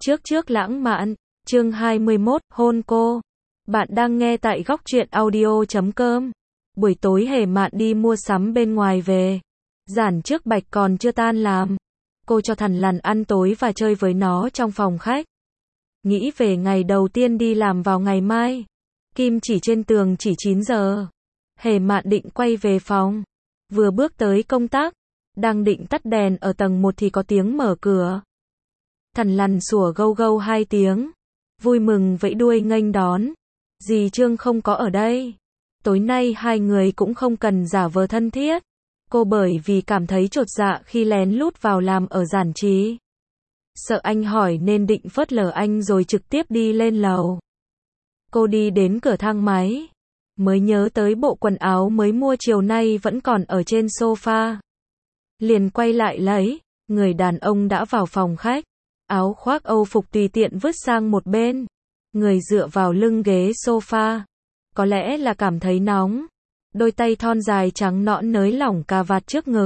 Trước trước lãng mạn, chương 21, hôn cô. Bạn đang nghe tại góc truyện audio.com. Buổi tối Hề Mạn đi mua sắm bên ngoài về. Giản Trước Bạch còn chưa tan làm. Cô cho thằn lằn ăn tối và chơi với nó trong phòng khách. Nghĩ về ngày đầu tiên đi làm vào ngày mai. Kim chỉ trên tường chỉ 9 giờ. Hề Mạn định quay về phòng. Vừa bước tới công tác. Đang định tắt đèn ở tầng 1 thì có tiếng mở cửa. Thằn lằn sủa gâu gâu 2 tiếng. Vui mừng vẫy đuôi nghênh đón. Dì Trương không có ở đây. Tối nay hai người cũng không cần giả vờ thân thiết. Cô bởi vì cảm thấy chột dạ khi lén lút vào làm ở Giản Trí. Sợ anh hỏi nên định phớt lờ anh rồi trực tiếp đi lên lầu. Cô đi đến cửa thang máy. Mới nhớ tới bộ quần áo mới mua chiều nay vẫn còn ở trên sofa. Liền quay lại lấy. Người đàn ông đã vào phòng khách. Áo khoác Âu phục tùy tiện vứt sang một bên. Người dựa vào lưng ghế sofa. Có lẽ là cảm thấy nóng. Đôi tay thon dài trắng nõn nới lỏng cà vạt trước ngực.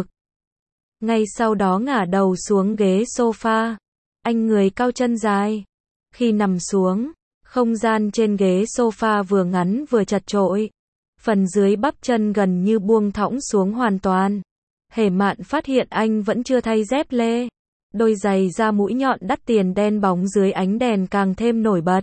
Ngay sau đó ngả đầu xuống ghế sofa. Anh người cao chân dài. Khi nằm xuống, không gian trên ghế sofa vừa ngắn vừa chật chội. Phần dưới bắp chân gần như buông thõng xuống hoàn toàn. Hề Mạn phát hiện anh vẫn chưa thay dép lê. Đôi giày da mũi nhọn đắt tiền đen bóng dưới ánh đèn càng thêm nổi bật.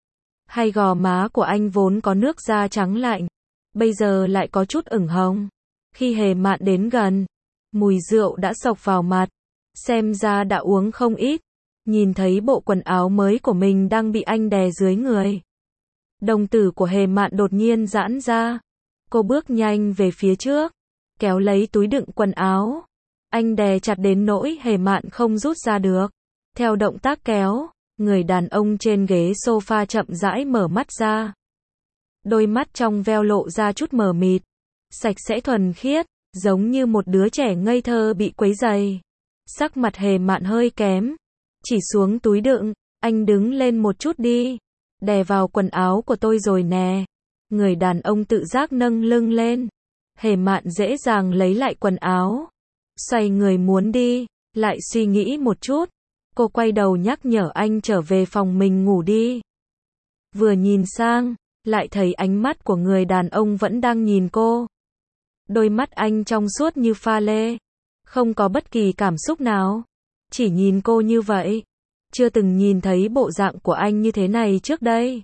Hai gò má của anh vốn có nước da trắng lạnh, bây giờ lại có chút ửng hồng. Khi Hề Mạn đến gần, mùi rượu đã xộc vào mặt, xem ra đã uống không ít. Nhìn thấy bộ quần áo mới của mình đang bị anh đè dưới người. Đồng tử của Hề Mạn đột nhiên giãn ra. Cô bước nhanh về phía trước, kéo lấy túi đựng quần áo. Anh đè chặt đến nỗi Hề Mạn không rút ra được. Theo động tác kéo, người đàn ông trên ghế sofa chậm rãi mở mắt ra. Đôi mắt trong veo lộ ra chút mờ mịt, sạch sẽ thuần khiết, giống như một đứa trẻ ngây thơ bị quấy rầy. Sắc mặt Hề Mạn hơi kém, chỉ xuống túi đựng, anh đứng lên một chút đi, đè vào quần áo của tôi rồi nè. Người đàn ông tự giác nâng lưng lên. Hề Mạn dễ dàng lấy lại quần áo. Xoay người muốn đi, lại suy nghĩ một chút. Cô quay đầu nhắc nhở anh trở về phòng mình ngủ đi. Vừa nhìn sang, lại thấy ánh mắt của người đàn ông vẫn đang nhìn cô. Đôi mắt anh trong suốt như pha lê. Không có bất kỳ cảm xúc nào. Chỉ nhìn cô như vậy. Chưa từng nhìn thấy bộ dạng của anh như thế này trước đây.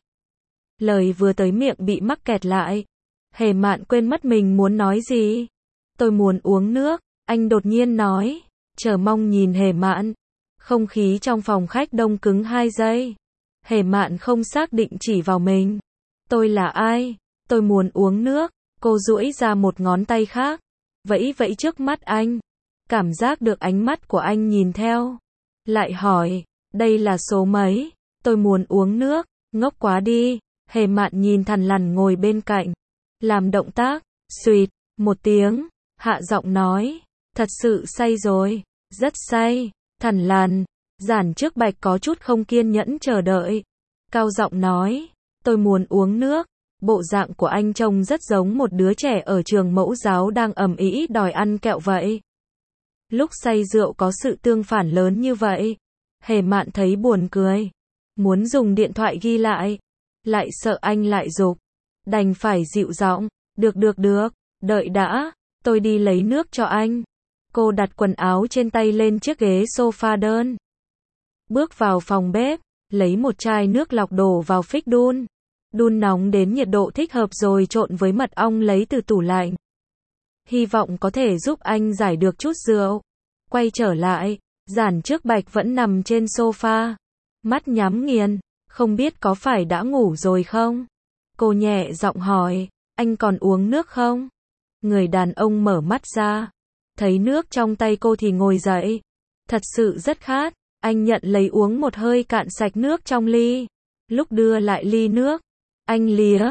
Lời vừa tới miệng bị mắc kẹt lại. Hề Mạn quên mất mình muốn nói gì. Tôi muốn uống nước. Anh đột nhiên nói, chờ mong nhìn Hề Mạn. Không khí trong phòng khách đông cứng 2 giây. Hề Mạn không xác định chỉ vào mình. Tôi là ai? Tôi muốn uống nước. Cô duỗi ra một ngón tay khác, vẫy vẫy trước mắt anh. Cảm giác được ánh mắt của anh nhìn theo. Lại hỏi, đây là số mấy? Tôi muốn uống nước. Ngốc quá đi. Hề Mạn nhìn thằn lằn ngồi bên cạnh. Làm động tác, xuỵt, một tiếng, hạ giọng nói. Thật sự say rồi, rất say. Thằn lằn, Giản Trước Bạch có chút không kiên nhẫn chờ đợi. Cao giọng nói, tôi muốn uống nước. Bộ dạng của anh trông rất giống một đứa trẻ ở trường mẫu giáo đang ầm ĩ đòi ăn kẹo vậy. Lúc say rượu có sự tương phản lớn như vậy. Hề Mạn thấy buồn cười. Muốn dùng điện thoại ghi lại. Lại sợ anh lại giục. Đành phải dịu giọng, được, đợi đã, tôi đi lấy nước cho anh. Cô đặt quần áo trên tay lên chiếc ghế sofa đơn. Bước vào phòng bếp, lấy một chai nước lọc đổ vào phích đun. Đun nóng đến nhiệt độ thích hợp rồi trộn với mật ong lấy từ tủ lạnh. Hy vọng có thể giúp anh giải được chút rượu. Quay trở lại, Giản Trước Bạch vẫn nằm trên sofa. Mắt nhắm nghiền, không biết có phải đã ngủ rồi không? Cô nhẹ giọng hỏi, anh còn uống nước không? Người đàn ông mở mắt ra. Thấy nước trong tay cô thì ngồi dậy. Thật sự rất khát. Anh nhận lấy uống một hơi cạn sạch nước trong ly. Lúc đưa lại ly nước, anh lía,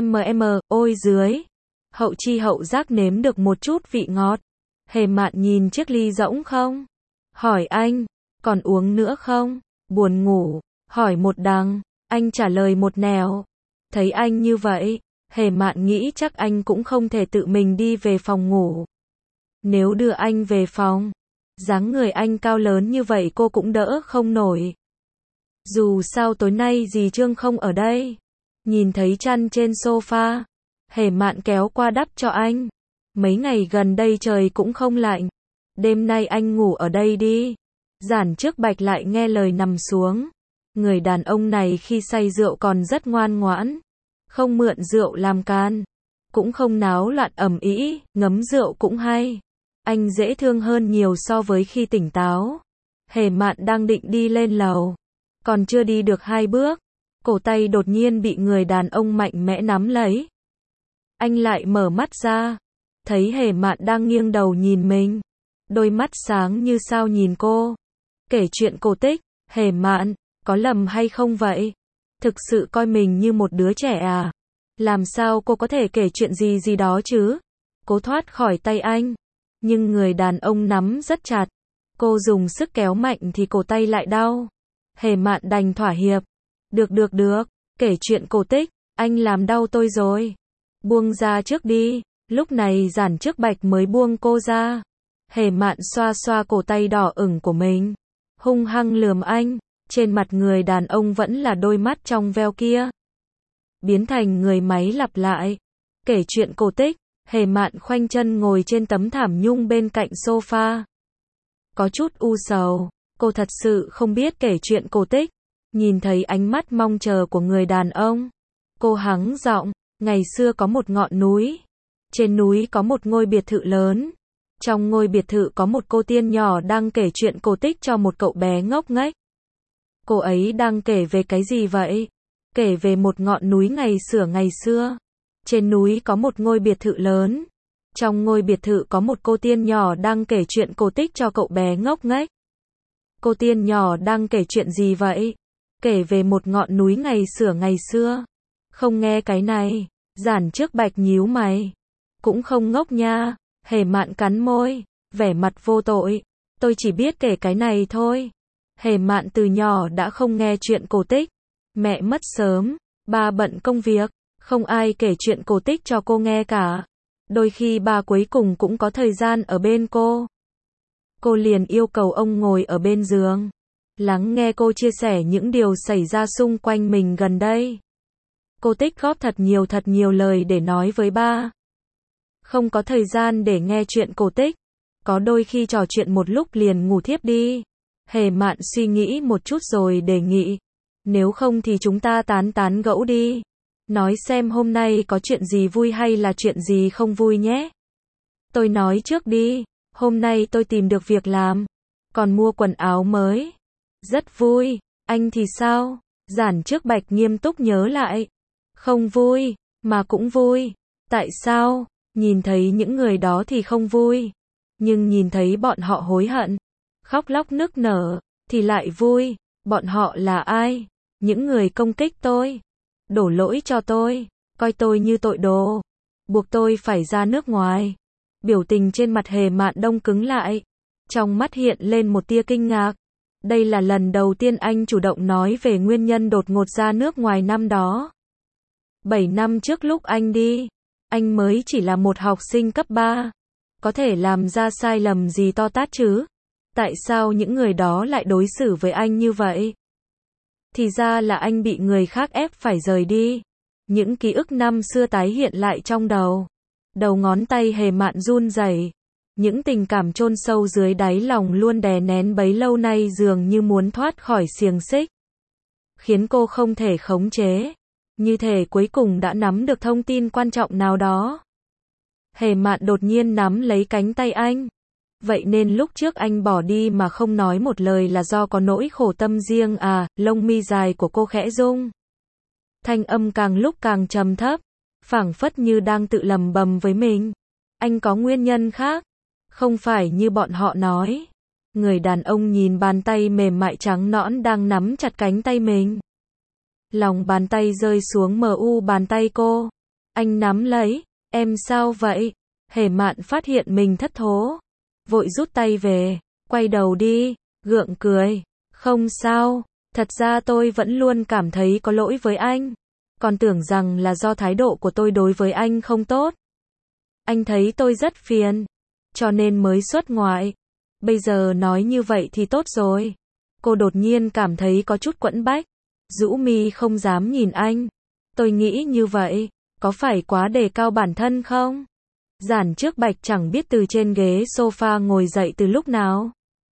ôi dưới. Hậu chi hậu giác nếm được một chút vị ngọt. Hề Mạn nhìn chiếc ly rỗng không? Hỏi anh, còn uống nữa không? Buồn ngủ, hỏi một đằng, anh trả lời một nẻo. Thấy anh như vậy, Hề Mạn nghĩ chắc anh cũng không thể tự mình đi về phòng ngủ. Nếu đưa anh về phòng, dáng người anh cao lớn như vậy cô cũng đỡ không nổi. Dù sao tối nay dì Trương không ở đây. Nhìn thấy chăn trên sofa, Hề Mạn kéo qua đắp cho anh. Mấy ngày gần đây trời cũng không lạnh. Đêm nay anh ngủ ở đây đi. Giản Trước Bạch lại nghe lời nằm xuống. Người đàn ông này khi say rượu còn rất ngoan ngoãn. Không mượn rượu làm can. Cũng không náo loạn ầm ĩ, ngấm rượu cũng hay. Anh dễ thương hơn nhiều so với khi tỉnh táo. Hề Mạn đang định đi lên lầu. Còn chưa đi được 2 bước. Cổ tay đột nhiên bị người đàn ông mạnh mẽ nắm lấy. Anh lại mở mắt ra. Thấy Hề Mạn đang nghiêng đầu nhìn mình. Đôi mắt sáng như sao nhìn cô. Kể chuyện cổ tích. Hề Mạn, có lầm hay không vậy? Thực sự coi mình như một đứa trẻ à? Làm sao cô có thể kể chuyện gì gì đó chứ? Cố thoát khỏi tay anh. Nhưng người đàn ông nắm rất chặt. Cô dùng sức kéo mạnh thì cổ tay lại đau. Hề Mạn đành thỏa hiệp. Được. Kể chuyện cổ tích. Anh làm đau tôi rồi. Buông ra trước đi. Lúc này Giản Trước Bạch mới buông cô ra. Hề Mạn xoa xoa cổ tay đỏ ửng của mình. Hung hăng lườm anh. Trên mặt người đàn ông vẫn là đôi mắt trong veo kia. Biến thành người máy lặp lại. Kể chuyện cổ tích. Hề Mạn khoanh chân ngồi trên tấm thảm nhung bên cạnh sofa. Có chút u sầu. Cô thật sự không biết kể chuyện cổ tích. Nhìn thấy ánh mắt mong chờ của người đàn ông. Cô hắng giọng. Ngày xưa có một ngọn núi. Trên núi có một ngôi biệt thự lớn. Trong ngôi biệt thự có một cô tiên nhỏ đang kể chuyện cổ tích cho một cậu bé ngốc nghếch. Cô ấy đang kể về cái gì vậy? Kể về một ngọn núi ngày xưa. Trên núi có một ngôi biệt thự lớn. Trong ngôi biệt thự có một cô tiên nhỏ đang kể chuyện cổ tích cho cậu bé ngốc nghếch. Cô tiên nhỏ đang kể chuyện gì vậy? Kể về một ngọn núi ngày xưa. Không nghe cái này. Giản Trước Bạch nhíu mày. Cũng không ngốc nha. Hề Mạn cắn môi. Vẻ mặt vô tội. Tôi chỉ biết kể cái này thôi. Hề Mạn từ nhỏ đã không nghe chuyện cổ tích. Mẹ mất sớm. Ba bận công việc. Không ai kể chuyện cổ tích cho cô nghe cả. Đôi khi ba cuối cùng cũng có thời gian ở bên cô. Cô liền yêu cầu ông ngồi ở bên giường. Lắng nghe cô chia sẻ những điều xảy ra xung quanh mình gần đây. Cô tích góp thật nhiều lời để nói với ba. Không có thời gian để nghe chuyện cổ tích. Có đôi khi trò chuyện một lúc liền ngủ thiếp đi. Hề Mạn suy nghĩ một chút rồi đề nghị. Nếu không thì chúng ta tán gẫu đi. Nói xem hôm nay có chuyện gì vui hay là chuyện gì không vui nhé. Tôi nói trước đi. Hôm nay tôi tìm được việc làm. Còn mua quần áo mới. Rất vui. Anh thì sao? Giản Trước Bạch nghiêm túc nhớ lại. Không vui. Mà cũng vui. Tại sao? Nhìn thấy những người đó thì không vui. Nhưng nhìn thấy bọn họ hối hận. Khóc lóc nức nở. Thì lại vui. Bọn họ là ai? Những người công kích tôi. Đổ lỗi cho tôi. Coi tôi như tội đồ. Buộc tôi phải ra nước ngoài. Biểu tình trên mặt Hề Mạn đông cứng lại. Trong mắt hiện lên một tia kinh ngạc. Đây là lần đầu tiên anh chủ động nói về nguyên nhân đột ngột ra nước ngoài năm đó. 7 năm trước lúc anh đi, anh mới chỉ là một học sinh cấp 3. Có thể làm ra sai lầm gì to tát chứ? Tại sao những người đó lại đối xử với anh như vậy? Thì ra là anh bị người khác ép phải rời đi. Những ký ức năm xưa tái hiện lại trong đầu. Đầu ngón tay Hề Mạn run rẩy. Những tình cảm chôn sâu dưới đáy lòng luôn đè nén bấy lâu nay dường như muốn thoát khỏi xiềng xích. Khiến cô không thể khống chế. Như thể cuối cùng đã nắm được thông tin quan trọng nào đó. Hề Mạn đột nhiên nắm lấy cánh tay anh. Vậy nên lúc trước anh bỏ đi mà không nói một lời là do có nỗi khổ tâm riêng à? Lông mi dài của cô khẽ rung. Thanh âm càng lúc càng trầm thấp. Phảng phất như đang tự lẩm bẩm với mình. Anh có nguyên nhân khác. Không phải như bọn họ nói. Người đàn ông nhìn bàn tay mềm mại trắng nõn đang nắm chặt cánh tay mình. Lòng bàn tay rơi xuống bàn tay cô. Anh nắm lấy. Em sao vậy? Hề Mạn phát hiện mình thất thố. Vội rút tay về. Quay đầu đi. Gượng cười. Không sao. Thật ra tôi vẫn luôn cảm thấy có lỗi với anh. Còn tưởng rằng là do thái độ của tôi đối với anh không tốt. Anh thấy tôi rất phiền. Cho nên mới xuất ngoại. Bây giờ nói như vậy thì tốt rồi. Cô đột nhiên cảm thấy có chút quẫn bách, rũ mi không dám nhìn anh. Tôi nghĩ như vậy, có phải quá đề cao bản thân không? Giản Trước Bạch chẳng biết từ trên ghế sofa ngồi dậy từ lúc nào.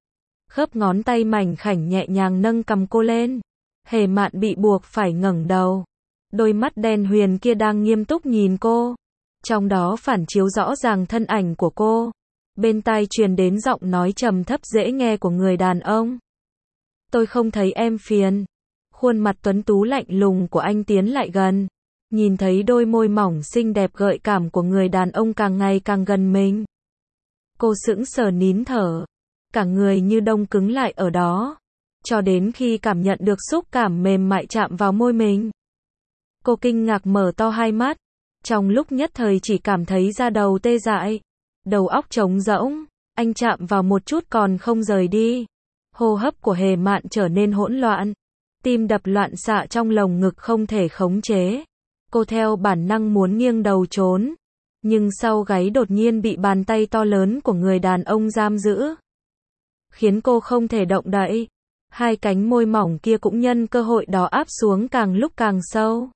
Khớp ngón tay mảnh khảnh nhẹ nhàng nâng cầm cô lên. Hề Mạn bị buộc phải ngẩng đầu. Đôi mắt đen huyền kia đang nghiêm túc nhìn cô. Trong đó phản chiếu rõ ràng thân ảnh của cô. Bên tai truyền đến giọng nói trầm thấp dễ nghe của người đàn ông. Tôi không thấy em phiền. Khuôn mặt tuấn tú lạnh lùng của anh tiến lại gần. Nhìn thấy đôi môi mỏng xinh đẹp gợi cảm của người đàn ông càng ngày càng gần mình. Cô sững sờ nín thở. Cả người như đông cứng lại ở đó. Cho đến khi cảm nhận được xúc cảm mềm mại chạm vào môi mình. Cô kinh ngạc mở to hai mắt. Trong lúc nhất thời chỉ cảm thấy da đầu tê dại. Đầu óc trống rỗng. Anh chạm vào một chút còn không rời đi. Hô hấp của Hề Mạn trở nên hỗn loạn. Tim đập loạn xạ trong lồng ngực không thể khống chế. Cô theo bản năng muốn nghiêng đầu trốn. Nhưng sau gáy đột nhiên bị bàn tay to lớn của người đàn ông giam giữ. Khiến cô không thể động đậy. Hai cánh môi mỏng kia cũng nhân cơ hội đó áp xuống càng lúc càng sâu.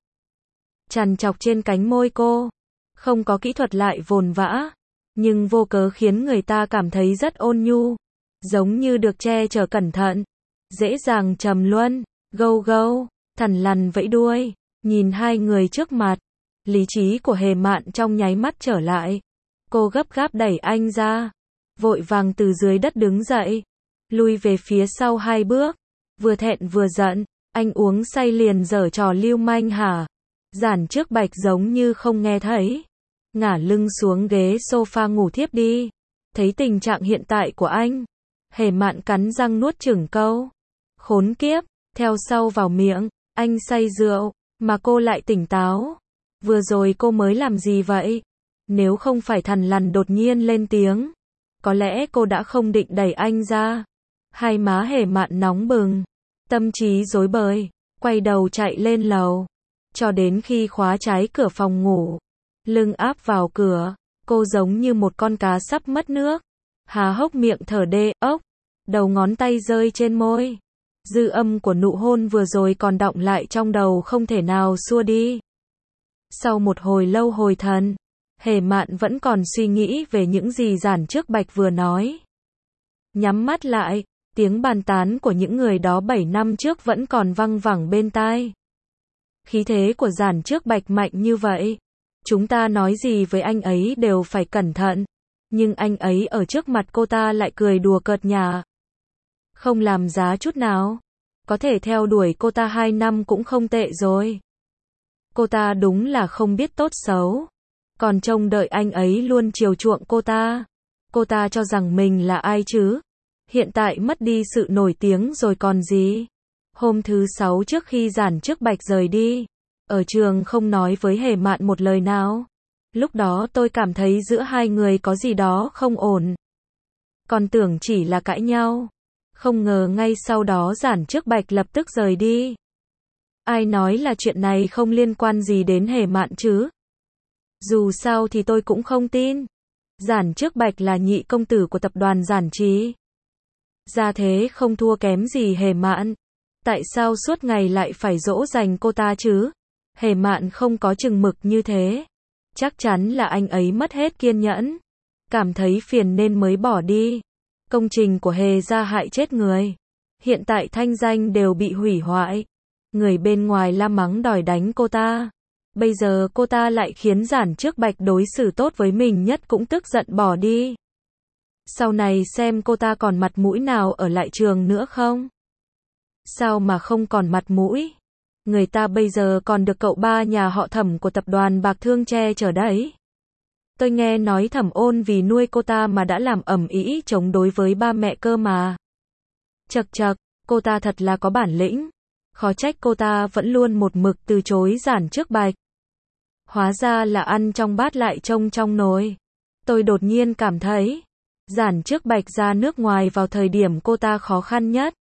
Trằn trọc trên cánh môi cô. Không có kỹ thuật lại vồn vã. Nhưng vô cớ khiến người ta cảm thấy rất ôn nhu. Giống như được che chở cẩn thận. Dễ dàng trầm luân. Gâu gâu. Thằn lằn vẫy đuôi. Nhìn hai người trước mặt. Lý trí của Hề Mạn trong nháy mắt trở lại. Cô gấp gáp đẩy anh ra. Vội vàng từ dưới đất đứng dậy. Lui về phía sau hai bước. Vừa thẹn vừa giận. Anh uống say liền giở trò lưu manh hả? Giản Trước Bạch giống như không nghe thấy. Ngả lưng xuống ghế sofa ngủ thiếp đi. Thấy tình trạng hiện tại của anh. Hề Mạn cắn răng nuốt chửng câu. Khốn kiếp. Theo sau vào miệng. Anh say rượu. Mà cô lại tỉnh táo. Vừa rồi cô mới làm gì vậy? Nếu không phải thằn lằn đột nhiên lên tiếng. Có lẽ cô đã không định đẩy anh ra. Hai má Hề Mạn nóng bừng. Tâm trí rối bời. Quay đầu chạy lên lầu. Cho đến khi khóa trái cửa phòng ngủ. Lưng áp vào cửa. Cô giống như một con cá sắp mất nước. Há hốc miệng thở đê ốc. Đầu ngón tay rơi trên môi. Dư âm của nụ hôn vừa rồi còn đọng lại trong đầu không thể nào xua đi. Sau một hồi lâu hồi thần. Hề Mạn vẫn còn suy nghĩ về những gì Giản Trước Bạch vừa nói. Nhắm mắt lại. Tiếng bàn tán của những người đó 7 năm trước vẫn còn văng vẳng bên tai. Khí thế của Giản Trước Bạch mạnh như vậy. Chúng ta nói gì với anh ấy đều phải cẩn thận. Nhưng anh ấy ở trước mặt cô ta lại cười đùa cợt nhả. Không làm giá chút nào. Có thể theo đuổi cô ta 2 năm cũng không tệ rồi. Cô ta đúng là không biết tốt xấu. Còn trông đợi anh ấy luôn chiều chuộng cô ta. Cô ta cho rằng mình là ai chứ? Hiện tại mất đi sự nổi tiếng rồi còn gì? Hôm thứ 6 trước khi Giản Trước Bạch rời đi. Ở trường không nói với Hề Mạn một lời nào. Lúc đó tôi cảm thấy giữa hai người có gì đó không ổn. Còn tưởng chỉ là cãi nhau. Không ngờ ngay sau đó Giản Trước Bạch lập tức rời đi. Ai nói là chuyện này không liên quan gì đến Hề Mạn chứ? Dù sao thì tôi cũng không tin. Giản Trước Bạch là nhị công tử của tập đoàn Giản Trí. Gia thế không thua kém gì Hề Mạn. Tại sao suốt ngày lại phải dỗ dành cô ta chứ? Hề Mạn không có chừng mực như thế. Chắc chắn là anh ấy mất hết kiên nhẫn. Cảm thấy phiền nên mới bỏ đi. Công trình của Hề gia hại chết người. Hiện tại thanh danh đều bị hủy hoại. Người bên ngoài la mắng đòi đánh cô ta. Bây giờ cô ta lại khiến Giản Trước Bạch đối xử tốt với mình nhất cũng tức giận bỏ đi. Sau này xem cô ta còn mặt mũi nào ở lại trường nữa không? Sao mà không còn mặt mũi? Người ta bây giờ còn được cậu ba nhà họ Thẩm của tập đoàn Bạc Thương che chở đấy. Tôi nghe nói Thẩm Ôn vì nuôi cô ta mà đã làm ầm ĩ chống đối với ba mẹ cơ mà. Chậc chậc, cô ta thật là có bản lĩnh. Khó trách cô ta vẫn luôn một mực từ chối Giản Trước Bạch. Hóa ra là ăn trong bát lại trông trong nồi. Tôi đột nhiên cảm thấy, Giản Trước Bạch ra nước ngoài vào thời điểm cô ta khó khăn nhất.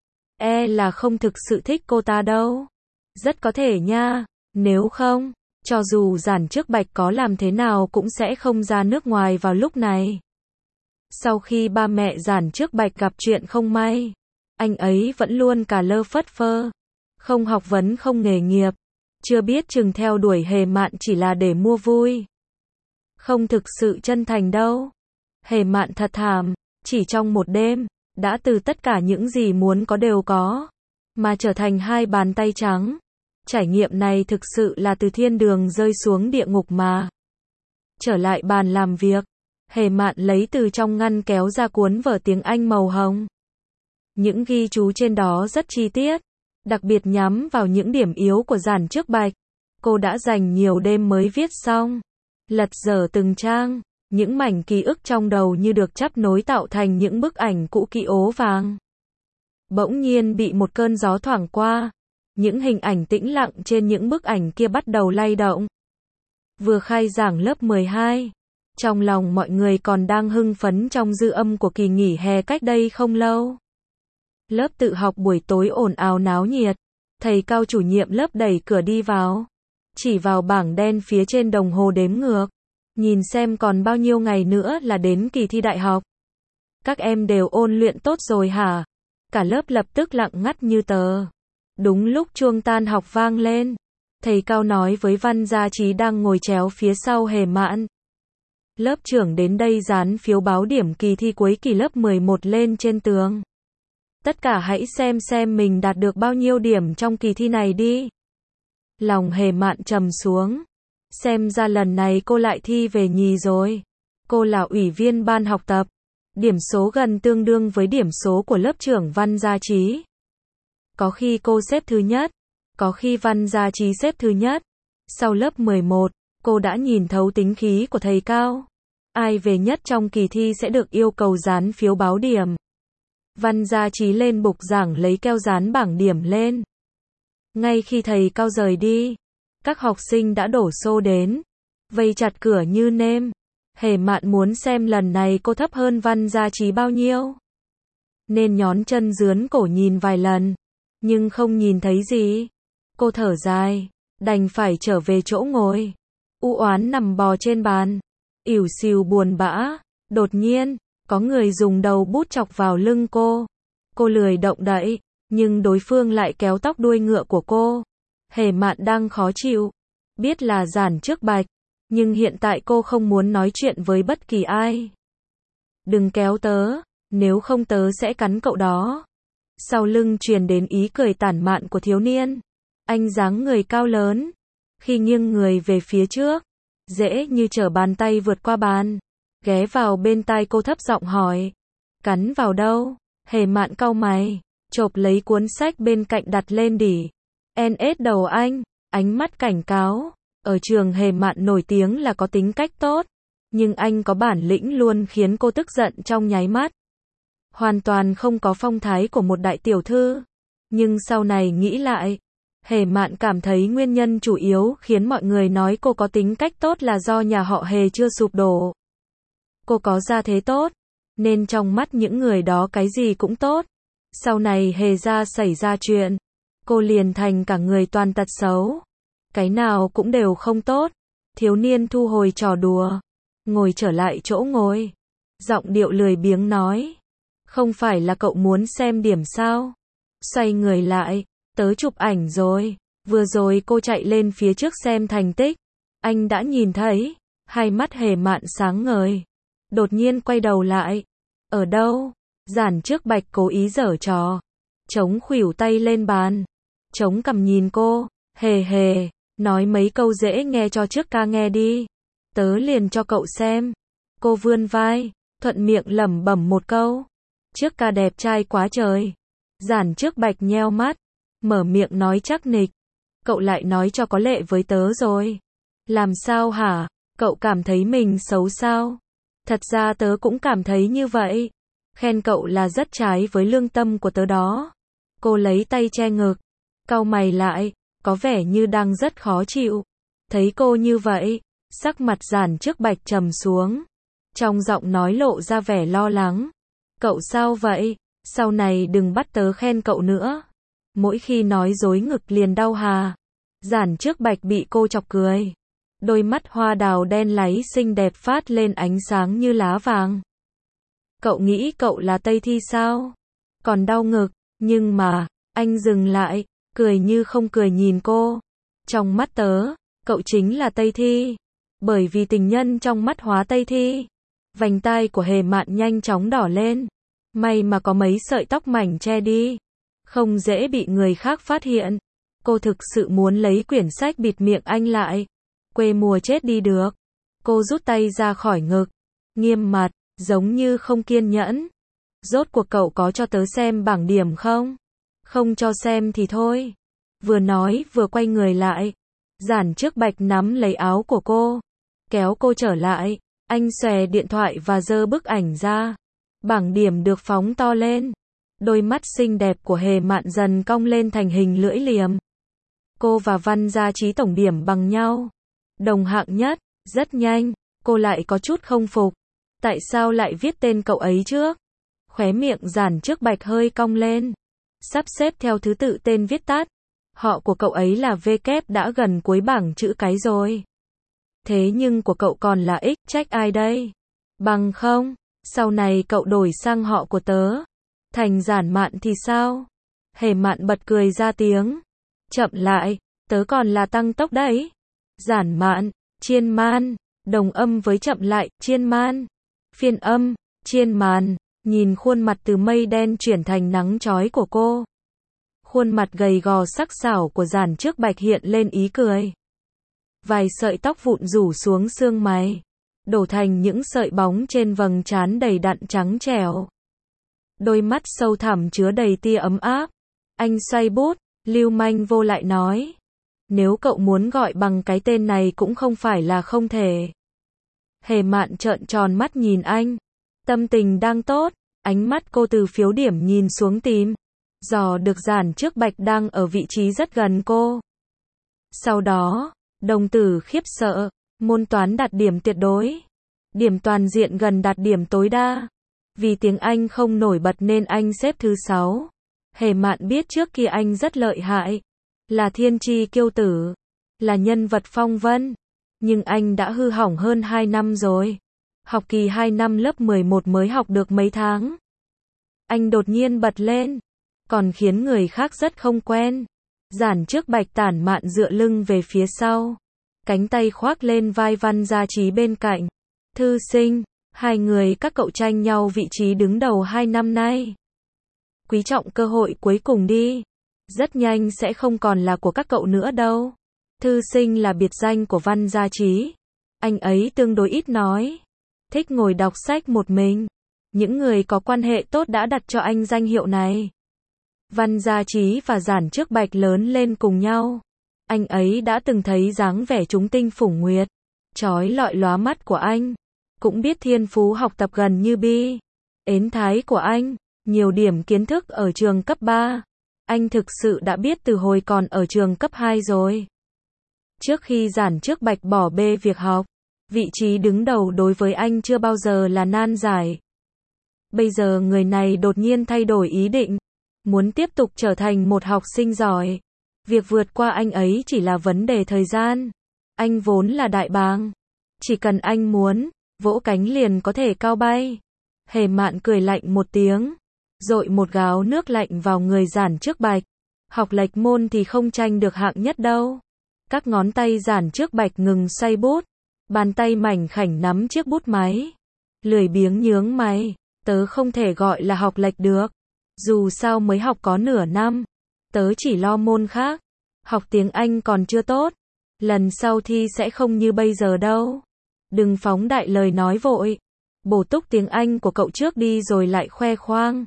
Là không thực sự thích cô ta đâu. Rất có thể nha, nếu không, cho dù Giản Trước Bạch có làm thế nào cũng sẽ không ra nước ngoài vào lúc này. Sau khi ba mẹ Giản Trước Bạch gặp chuyện không may, Anh ấy vẫn luôn cả lơ phất phơ. Không học vấn không nghề nghiệp. Chưa biết chừng theo đuổi Hề Mạn chỉ là để mua vui. Không thực sự chân thành đâu. Hề Mạn thật thảm. Chỉ trong một đêm, đã từ tất cả những gì muốn có đều có, mà trở thành hai bàn tay trắng. Trải nghiệm này thực sự là từ thiên đường rơi xuống địa ngục mà. Trở lại bàn làm việc, Hề Mạn lấy từ trong ngăn kéo ra cuốn vở tiếng Anh màu hồng. Những ghi chú trên đó rất chi tiết, đặc biệt nhắm vào những điểm yếu của Giản Trước Bạch. Cô đã dành nhiều đêm mới viết xong. Lật dở từng trang, những mảnh ký ức trong đầu như được chắp nối tạo thành những bức ảnh cũ kỹ ố vàng. Bỗng nhiên bị một cơn gió thoảng qua, những hình ảnh tĩnh lặng trên những bức ảnh kia bắt đầu lay động. Vừa khai giảng lớp 12, trong lòng mọi người còn đang hưng phấn trong dư âm của kỳ nghỉ hè cách đây không lâu. Lớp tự học buổi tối ồn ào náo nhiệt, thầy Cao chủ nhiệm lớp đẩy cửa đi vào, chỉ vào bảng đen phía trên đồng hồ đếm ngược, nhìn xem còn bao nhiêu ngày nữa là đến kỳ thi đại học. Các em đều ôn luyện tốt rồi hả? Cả lớp lập tức lặng ngắt như tờ. Đúng lúc chuông tan học vang lên, thầy Cao nói với Văn Gia Trí đang ngồi chéo phía sau Hề Mạn. Lớp trưởng đến đây dán phiếu báo điểm kỳ thi cuối kỳ lớp 11 lên trên tường. Tất cả hãy xem mình đạt được bao nhiêu điểm trong kỳ thi này đi. Lòng Hề Mạn trầm xuống. Xem ra lần này cô lại thi về nhì rồi. Cô là ủy viên ban học tập. Điểm số gần tương đương với điểm số của lớp trưởng Văn Gia Trí. Có khi cô xếp thứ nhất, có khi Văn Gia Trí xếp thứ nhất. Sau lớp 11, cô đã nhìn thấu tính khí của thầy Cao. Ai về nhất trong kỳ thi sẽ được yêu cầu dán phiếu báo điểm. Văn Gia Trí lên bục giảng lấy keo dán bảng điểm lên. Ngay khi thầy Cao rời đi, các học sinh đã đổ xô đến, vây chặt cửa như nêm. Hề Mạn muốn xem lần này cô thấp hơn Văn Gia Trí bao nhiêu, nên nhón chân dướn cổ nhìn vài lần, nhưng không nhìn thấy gì. Cô thở dài, đành phải trở về chỗ ngồi, u oán nằm bò trên bàn, ỉu xìu buồn bã. Đột nhiên, có người dùng đầu bút chọc vào lưng cô. Cô lười động đậy, nhưng đối phương lại kéo tóc đuôi ngựa của cô. Hề Mạn đang khó chịu, biết là Giản Trước Bạch, nhưng hiện tại cô không muốn nói chuyện với bất kỳ ai. Đừng kéo tớ, nếu không tớ sẽ cắn cậu đó. Sau lưng truyền đến ý cười tản mạn của thiếu niên. Anh dáng người cao lớn, khi nghiêng người về phía trước, dễ như trở bàn tay vượt qua bàn, ghé vào bên tai cô thấp giọng hỏi. Cắn vào đâu? Hề Mạn cau mày, chộp lấy cuốn sách bên cạnh đặt lên đỉ. NS đầu anh, ánh mắt cảnh cáo. Ở trường Hề Mạn nổi tiếng là có tính cách tốt, nhưng anh có bản lĩnh luôn khiến cô tức giận trong nháy mắt. Hoàn toàn không có phong thái của một đại tiểu thư. Nhưng sau này nghĩ lại, Hề Mạn cảm thấy nguyên nhân chủ yếu khiến mọi người nói cô có tính cách tốt là do nhà họ Hề chưa sụp đổ. Cô có gia thế tốt, nên trong mắt những người đó cái gì cũng tốt. Sau này Hề gia xảy ra chuyện, cô liền thành cả người toàn tật xấu. Cái nào cũng đều không tốt. Thiếu niên thu hồi trò đùa, ngồi trở lại chỗ ngồi. Giọng điệu lười biếng nói. Không phải là cậu muốn xem điểm sao? Xoay người lại, tớ chụp ảnh rồi. Vừa rồi cô chạy lên phía trước xem thành tích. Anh đã nhìn thấy. Hai mắt Hề Mạn sáng ngời. Đột nhiên quay đầu lại. Ở đâu? Giản Trước Bạch cố ý giở trò. Chống khuỷu tay lên bàn, chống cằm nhìn cô. Hề hề, nói mấy câu dễ nghe cho trước ca nghe đi. Tớ liền cho cậu xem. Cô vươn vai, thuận miệng lẩm bẩm một câu. Trước ca đẹp trai quá trời. Giản Trước Bạch nheo mắt, mở miệng nói chắc nịch. Cậu lại nói cho có lệ với tớ rồi. Làm sao hả? Cậu cảm thấy mình xấu sao? Thật ra tớ cũng cảm thấy như vậy. Khen cậu là rất trái với lương tâm của tớ đó. Cô lấy tay che ngực, cau mày lại, có vẻ như đang rất khó chịu. Thấy cô như vậy, sắc mặt Giản Trước Bạch trầm xuống. Trong giọng nói lộ ra vẻ lo lắng. Cậu sao vậy? Sau này đừng bắt tớ khen cậu nữa. Mỗi khi nói dối ngực liền đau hà. Giản Trước Bạch bị cô chọc cười. Đôi mắt hoa đào đen láy xinh đẹp phát lên ánh sáng như lá vàng. Cậu nghĩ cậu là Tây Thi sao? Còn đau ngực, Nhưng mà, anh dừng lại, cười như không cười nhìn cô. Trong mắt tớ, cậu chính là Tây Thi. Bởi vì tình nhân trong mắt hóa Tây Thi. Vành tai của Hề Mạn nhanh chóng đỏ lên. May mà có mấy sợi tóc mảnh che đi. Không dễ bị người khác phát hiện. Cô thực sự muốn lấy quyển sách bịt miệng anh lại. Quê mùa chết đi được. Cô rút tay ra khỏi ngực. Nghiêm mặt, giống như không kiên nhẫn. Rốt cuộc cậu có cho tớ xem bảng điểm không? Không cho xem thì thôi. Vừa nói vừa quay người lại. Giản Trước Bạch nắm lấy áo của cô. Kéo cô trở lại. Anh xòe điện thoại và giơ bức ảnh ra. Bảng điểm được phóng to lên. Đôi mắt xinh đẹp của Hề Mạn dần cong lên thành hình lưỡi liềm. Cô và Văn Gia Trí tổng điểm bằng nhau. Đồng hạng nhất, rất nhanh. Cô lại có chút không phục. Tại sao lại viết tên cậu ấy trước? Khóe miệng Giản Trước Bạch hơi cong lên. Sắp xếp theo thứ tự tên viết tắt. Họ của cậu ấy là V kép đã gần cuối bảng chữ cái rồi. Thế nhưng của cậu còn là X, trách ai đây? Bằng không, sau này cậu đổi sang họ của tớ. Thành Giản Mạn thì sao? Hề Mạn bật cười ra tiếng. Chậm lại, tớ còn là tăng tốc đấy. Giản Mạn, Chiên Man, đồng âm với chậm lại, Chiên Man. Phiên âm, Chiên Màn, nhìn khuôn mặt từ mây đen chuyển thành nắng chói của cô. Khuôn mặt gầy gò sắc sảo của Giản Trước Bạch hiện lên ý cười. Vài sợi tóc vụn rủ xuống xương mày, đổ thành những sợi bóng trên vầng trán đầy đặn trắng trẻo. Đôi mắt sâu thẳm chứa đầy tia ấm áp. Anh xoay bút, lưu manh vô lại nói. Nếu cậu muốn gọi bằng cái tên này cũng không phải là không thể. Hề Mạn trợn tròn mắt nhìn anh. Tâm tình đang tốt, ánh mắt cô từ phiếu điểm nhìn xuống tìm. Dò được Giản Trước Bạch đang ở vị trí rất gần cô. Sau đó, đồng tử khiếp sợ, môn toán đạt điểm tuyệt đối. Điểm toàn diện gần đạt điểm tối đa. Vì tiếng Anh không nổi bật nên anh xếp thứ 6. Hề Mạn biết trước kia anh rất lợi hại. Là thiên tri kiêu tử. Là nhân vật phong vân. Nhưng anh đã hư hỏng hơn 2 năm rồi. Học kỳ 2 năm lớp 11 mới học được mấy tháng. Anh đột nhiên bật lên. Còn khiến người khác rất không quen. Giản Trước Bạch tản mạn dựa lưng về phía sau. Cánh tay khoác lên vai Văn Gia Trí bên cạnh. Thư sinh, hai người các cậu tranh nhau vị trí đứng đầu 2 năm nay. Quý trọng cơ hội cuối cùng đi. Rất nhanh sẽ không còn là của các cậu nữa đâu. Thư sinh là biệt danh của Văn Gia Trí. Anh ấy tương đối ít nói. Thích ngồi đọc sách một mình. Những người có quan hệ tốt đã đặt cho anh danh hiệu này. Văn Gia Trí và Giản Trước Bạch lớn lên cùng nhau. Anh ấy đã từng thấy dáng vẻ trúng tinh phủng nguyệt, chói lọi lóa mắt của anh. Cũng biết thiên phú học tập gần như bi. Ến thái của anh, nhiều điểm kiến thức ở trường cấp 3. Anh thực sự đã biết từ hồi còn ở trường cấp 2 rồi. Trước khi Giản Trước Bạch bỏ bê việc học, vị trí đứng đầu đối với anh chưa bao giờ là nan giải. Bây giờ người này đột nhiên thay đổi ý định. Muốn tiếp tục trở thành một học sinh giỏi. Việc vượt qua anh ấy chỉ là vấn đề thời gian. Anh vốn là đại bàng. Chỉ cần anh muốn, vỗ cánh liền có thể cao bay. Hề Mạn cười lạnh một tiếng. Dội một gáo nước lạnh vào người Giản Trước Bạch. Học lệch môn thì không tranh được hạng nhất đâu. Các ngón tay Giản Trước Bạch ngừng xoay bút. Bàn tay mảnh khảnh nắm chiếc bút máy. Lười biếng nhướng mày. Tớ không thể gọi là học lệch được. Dù sao mới học có nửa năm. Tớ chỉ lo môn khác. Học tiếng Anh còn chưa tốt. Lần sau thi sẽ không như bây giờ đâu. Đừng phóng đại lời nói vội. Bổ túc tiếng Anh của cậu trước đi rồi lại khoe khoang.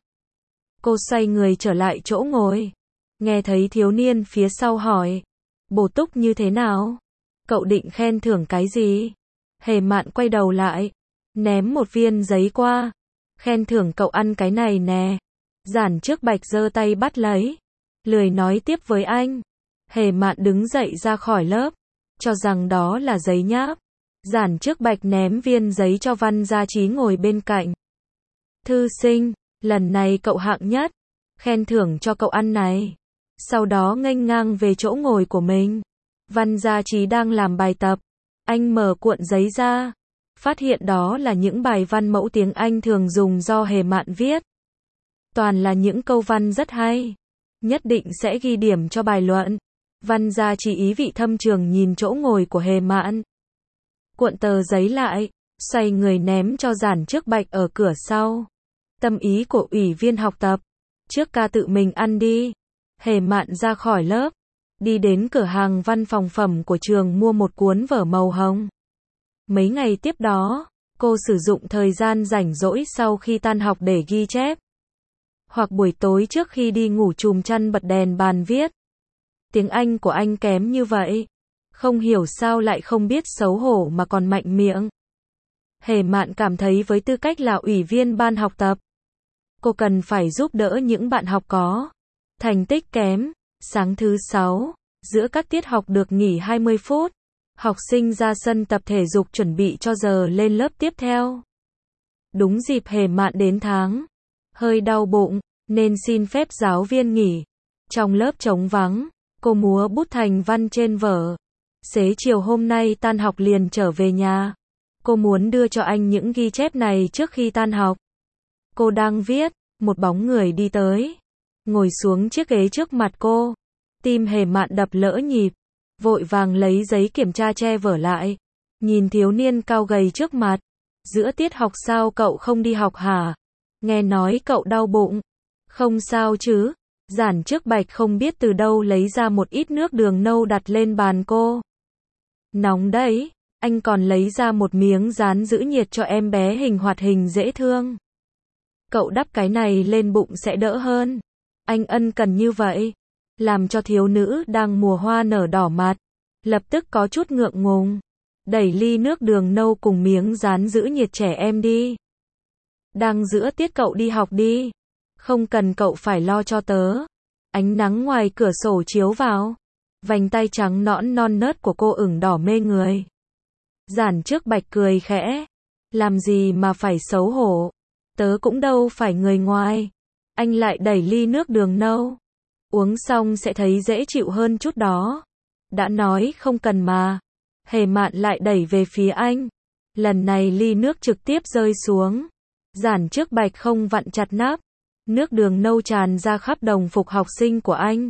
Cô xoay người trở lại chỗ ngồi. Nghe thấy thiếu niên phía sau hỏi. Bổ túc như thế nào? Cậu định khen thưởng cái gì? Hề Mạn quay đầu lại. Ném một viên giấy qua. Khen thưởng cậu ăn cái này nè. Giản Trước Bạch giơ tay bắt lấy. Lười nói tiếp với anh. Hề Mạn đứng dậy ra khỏi lớp. Cho rằng đó là giấy nháp. Giản Trước Bạch ném viên giấy cho Văn Gia Trí ngồi bên cạnh. Thư sinh, lần này cậu hạng nhất. Khen thưởng cho cậu ăn này. Sau đó nghênh ngang về chỗ ngồi của mình. Văn Gia Trí đang làm bài tập. Anh mở cuộn giấy ra. Phát hiện đó là những bài văn mẫu tiếng Anh thường dùng do Hề Mạn viết. toàn là những câu văn rất hay. Nhất định sẽ ghi điểm cho bài luận. Văn gia chỉ ý vị thâm trường nhìn chỗ ngồi của Hề Mạn. Cuộn tờ giấy lại, xoay người ném cho Giản Trước Bạch ở cửa sau. Tâm ý của ủy viên học tập. Trước ca tự mình ăn đi. Hề Mạn ra khỏi lớp, đi đến cửa hàng văn phòng phẩm của trường mua một cuốn vở màu hồng. Mấy ngày tiếp đó, cô sử dụng thời gian rảnh rỗi sau khi tan học để ghi chép. Hoặc buổi tối trước khi đi ngủ chùm chăn bật đèn bàn viết. Tiếng Anh của anh kém như vậy. Không hiểu sao lại không biết xấu hổ mà còn mạnh miệng. Hề Mạn cảm thấy với tư cách là ủy viên ban học tập, cô cần phải giúp đỡ những bạn học có thành tích kém. Sáng thứ 6, giữa các tiết học được nghỉ 20 phút, học sinh ra sân tập thể dục chuẩn bị cho giờ lên lớp tiếp theo. Đúng dịp Hề Mạn đến tháng, hơi đau bụng, nên xin phép giáo viên nghỉ. Trong lớp trống vắng, cô múa bút thành văn trên vở. Xế chiều hôm nay tan học liền trở về nhà. Cô muốn đưa cho anh những ghi chép này trước khi tan học. Cô đang viết, một bóng người đi tới, ngồi xuống chiếc ghế trước mặt cô. Tim Hề Mạn đập lỡ nhịp, vội vàng lấy giấy kiểm tra che vở lại. Nhìn thiếu niên cao gầy trước mặt. Giữa tiết học sao cậu không đi học hả? Nghe nói cậu đau bụng. Không sao chứ? Giản Trước Bạch không biết từ đâu lấy ra một ít nước đường nâu đặt lên bàn cô. Nóng đấy, anh còn lấy ra một miếng dán giữ nhiệt cho em bé hình hoạt hình dễ thương. Cậu đắp cái này lên bụng sẽ đỡ hơn. Anh ân cần như vậy, làm cho thiếu nữ đang mùa hoa nở đỏ mặt, lập tức có chút ngượng ngùng. Đẩy ly nước đường nâu cùng miếng dán giữ nhiệt trẻ em đi. Đang giữa tiết cậu đi học đi. Không cần cậu phải lo cho tớ. Ánh nắng ngoài cửa sổ chiếu vào. Vành tay trắng nõn non nớt của cô ửng đỏ mê người. Giản Trước Bạch cười khẽ. Làm gì mà phải xấu hổ. Tớ cũng đâu phải người ngoài. Anh lại đẩy ly nước đường nâu. Uống xong sẽ thấy dễ chịu hơn chút đó. Đã nói không cần mà. Hề Mạn lại đẩy về phía anh. Lần này ly nước trực tiếp rơi xuống. Giản Trước Bạch không vặn chặt nắp. Nước đường nâu tràn ra khắp đồng phục học sinh của anh.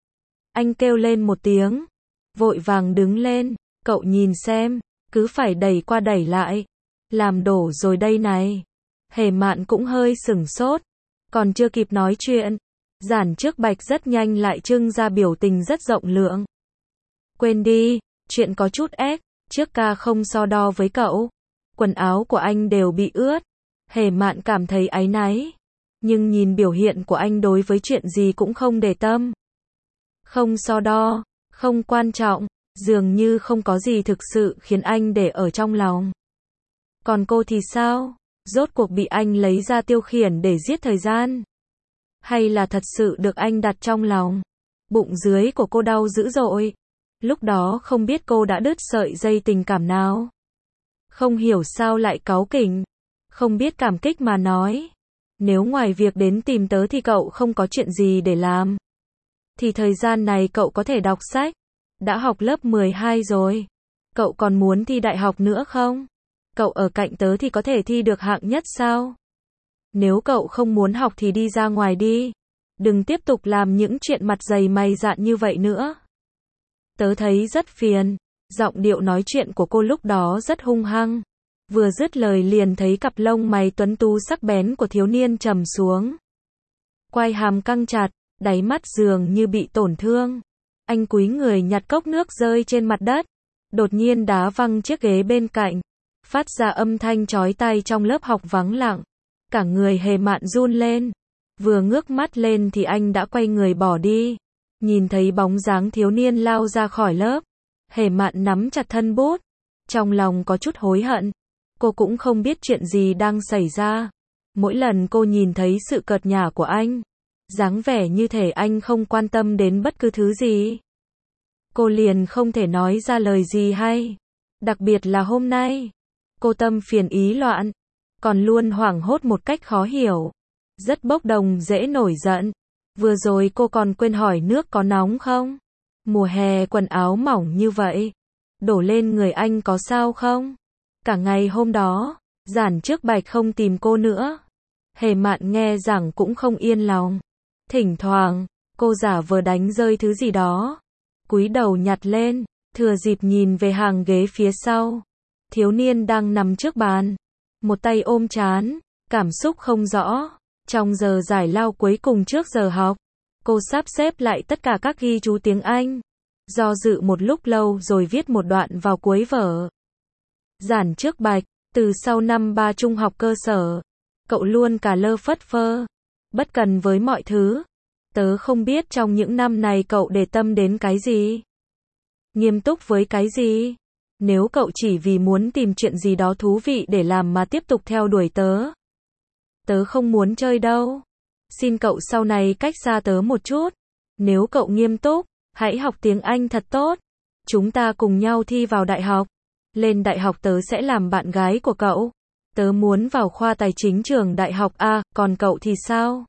Anh kêu lên một tiếng. Vội vàng đứng lên. Cậu nhìn xem. Cứ phải đẩy qua đẩy lại. Làm đổ rồi đây này. Hề Mạn cũng hơi sửng sốt. Còn chưa kịp nói chuyện. Giản Trước Bạch rất nhanh lại trưng ra biểu tình rất rộng lượng. Quên đi. Chuyện có chút ép. Trước ca không so đo với cậu. Quần áo của anh đều bị ướt. Hề Mạn cảm thấy áy náy. Nhưng nhìn biểu hiện của anh đối với chuyện gì cũng không để tâm. Không so đo, không quan trọng, dường như không có gì thực sự khiến anh để ở trong lòng. Còn cô thì sao? Rốt cuộc bị anh lấy ra tiêu khiển để giết thời gian? Hay là thật sự được anh đặt trong lòng? Bụng dưới của cô đau dữ dội. Lúc đó không biết cô đã đứt sợi dây tình cảm nào. Không hiểu sao lại cáu kỉnh. Không biết cảm kích mà nói. Nếu ngoài việc đến tìm tớ thì cậu không có chuyện gì để làm. Thì thời gian này cậu có thể đọc sách. Đã học lớp 12 rồi. Cậu còn muốn thi đại học nữa không? Cậu ở cạnh tớ thì có thể thi được hạng nhất sao? Nếu cậu không muốn học thì đi ra ngoài đi. Đừng tiếp tục làm những chuyện mặt dày mày dạn như vậy nữa. Tớ thấy rất phiền. Giọng điệu nói chuyện của cô lúc đó rất hung hăng. Vừa dứt lời liền thấy cặp lông mày tuấn tú sắc bén của thiếu niên trầm xuống. Quai hàm căng chặt, đáy mắt dường như bị tổn thương. Anh cúi người nhặt cốc nước rơi trên mặt đất. Đột nhiên đá văng chiếc ghế bên cạnh. Phát ra âm thanh chói tai trong lớp học vắng lặng. Cả người Hề Mạn run lên. Vừa ngước mắt lên thì anh đã quay người bỏ đi. Nhìn thấy bóng dáng thiếu niên lao ra khỏi lớp. Hề Mạn nắm chặt thân bút. Trong lòng có chút hối hận. Cô cũng không biết chuyện gì đang xảy ra. Mỗi lần cô nhìn thấy sự cợt nhả của anh, dáng vẻ như thể anh không quan tâm đến bất cứ thứ gì, cô liền không thể nói ra lời gì hay. Đặc biệt là hôm nay, cô tâm phiền ý loạn, còn luôn hoảng hốt một cách khó hiểu. Rất bốc đồng dễ nổi giận. Vừa rồi cô còn quên hỏi nước có nóng không? Mùa hè quần áo mỏng như vậy, đổ lên người anh có sao không? Cả ngày hôm đó, Giản Trước Bạch không tìm cô nữa. Hề Mạn nghe giảng cũng không yên lòng. Thỉnh thoảng, cô giả vờ đánh rơi thứ gì đó. Cúi đầu nhặt lên, thừa dịp nhìn về hàng ghế phía sau. Thiếu niên đang nằm trước bàn. Một tay ôm trán, cảm xúc không rõ. Trong giờ giải lao cuối cùng trước giờ học, cô sắp xếp lại tất cả các ghi chú tiếng Anh. Do dự một lúc lâu rồi viết một đoạn vào cuối vở. Giản Trước Bạch, từ sau năm 3 trung học cơ sở, cậu luôn cả lơ phất phơ, bất cần với mọi thứ. Tớ không biết trong những năm này cậu để tâm đến cái gì, nghiêm túc với cái gì. Nếu cậu chỉ vì muốn tìm chuyện gì đó thú vị để làm mà tiếp tục theo đuổi tớ, tớ không muốn chơi đâu. Xin cậu sau này cách xa tớ một chút. Nếu cậu nghiêm túc, hãy học tiếng Anh thật tốt. Chúng ta cùng nhau thi vào đại học. Lên đại học tớ sẽ làm bạn gái của cậu. Tớ muốn vào khoa tài chính trường đại học A, còn cậu thì sao?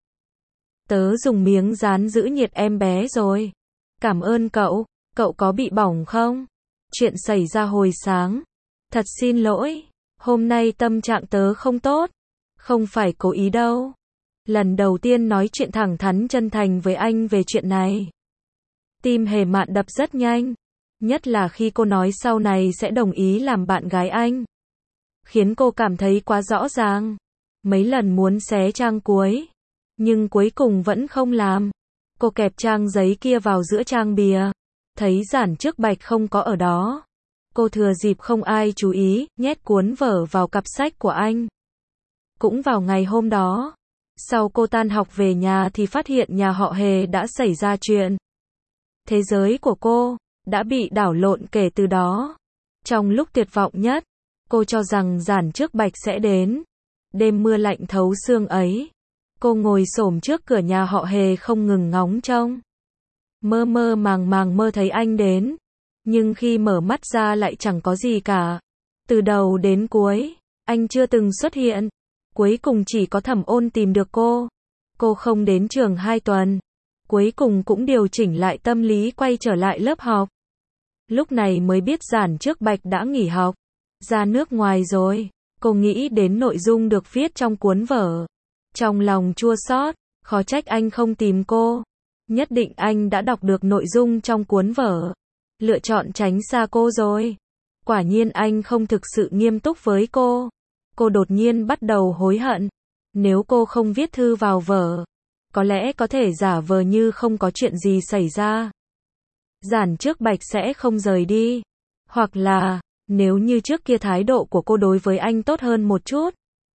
Tớ dùng miếng dán giữ nhiệt em bé rồi. Cảm ơn cậu. Cậu có bị bỏng không? Chuyện xảy ra hồi sáng. Thật xin lỗi. Hôm nay tâm trạng tớ không tốt. Không phải cố ý đâu. Lần đầu tiên nói chuyện thẳng thắn chân thành với anh về chuyện này. Tim Hề Mạn đập rất nhanh. Nhất là khi cô nói sau này sẽ đồng ý làm bạn gái anh. Khiến cô cảm thấy quá rõ ràng. Mấy lần muốn xé trang cuối. Nhưng cuối cùng vẫn không làm. Cô kẹp trang giấy kia vào giữa trang bìa. Thấy Giản Trước Bạch không có ở đó. Cô thừa dịp không ai chú ý, nhét cuốn vở vào cặp sách của anh. Cũng vào ngày hôm đó. Sau cô tan học về nhà thì phát hiện nhà họ Hề đã xảy ra chuyện. Thế giới của cô đã bị đảo lộn kể từ đó. Trong lúc tuyệt vọng nhất, cô cho rằng Giản Trước Bạch sẽ đến. Đêm mưa lạnh thấu xương ấy, cô ngồi xổm trước cửa nhà họ Hề không ngừng ngóng trông. Mơ mơ màng màng mơ thấy anh đến. Nhưng khi mở mắt ra lại chẳng có gì cả. Từ đầu đến cuối, anh chưa từng xuất hiện. Cuối cùng chỉ có Thẩm Ôn tìm được cô. Cô không đến trường 2 tuần. Cuối cùng cũng điều chỉnh lại tâm lý quay trở lại lớp học. Lúc này mới biết Giản Trước Bạch đã nghỉ học. Ra nước ngoài rồi. Cô nghĩ đến nội dung được viết trong cuốn vở. Trong lòng chua xót, khó trách anh không tìm cô. Nhất định anh đã đọc được nội dung trong cuốn vở. Lựa chọn tránh xa cô rồi. Quả nhiên anh không thực sự nghiêm túc với cô. Cô đột nhiên bắt đầu hối hận. Nếu cô không viết thư vào vở, có lẽ có thể giả vờ như không có chuyện gì xảy ra. Giản Trước Bạch sẽ không rời đi. Hoặc là, nếu như trước kia thái độ của cô đối với anh tốt hơn một chút.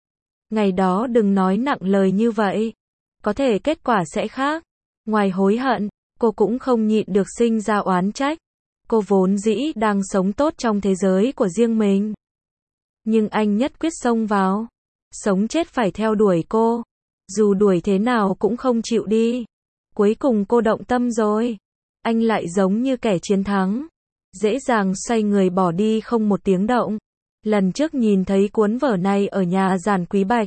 Ngày đó đừng nói nặng lời như vậy. Có thể kết quả sẽ khác. Ngoài hối hận, cô cũng không nhịn được sinh ra oán trách. Cô vốn dĩ đang sống tốt trong thế giới của riêng mình. Nhưng anh nhất quyết xông vào. Sống chết phải theo đuổi cô. Dù đuổi thế nào cũng không chịu đi. Cuối cùng cô động tâm rồi. Anh lại giống như kẻ chiến thắng. Dễ dàng xoay người bỏ đi không một tiếng động. Lần trước nhìn thấy cuốn vở này ở nhà Giản Quý Bạch.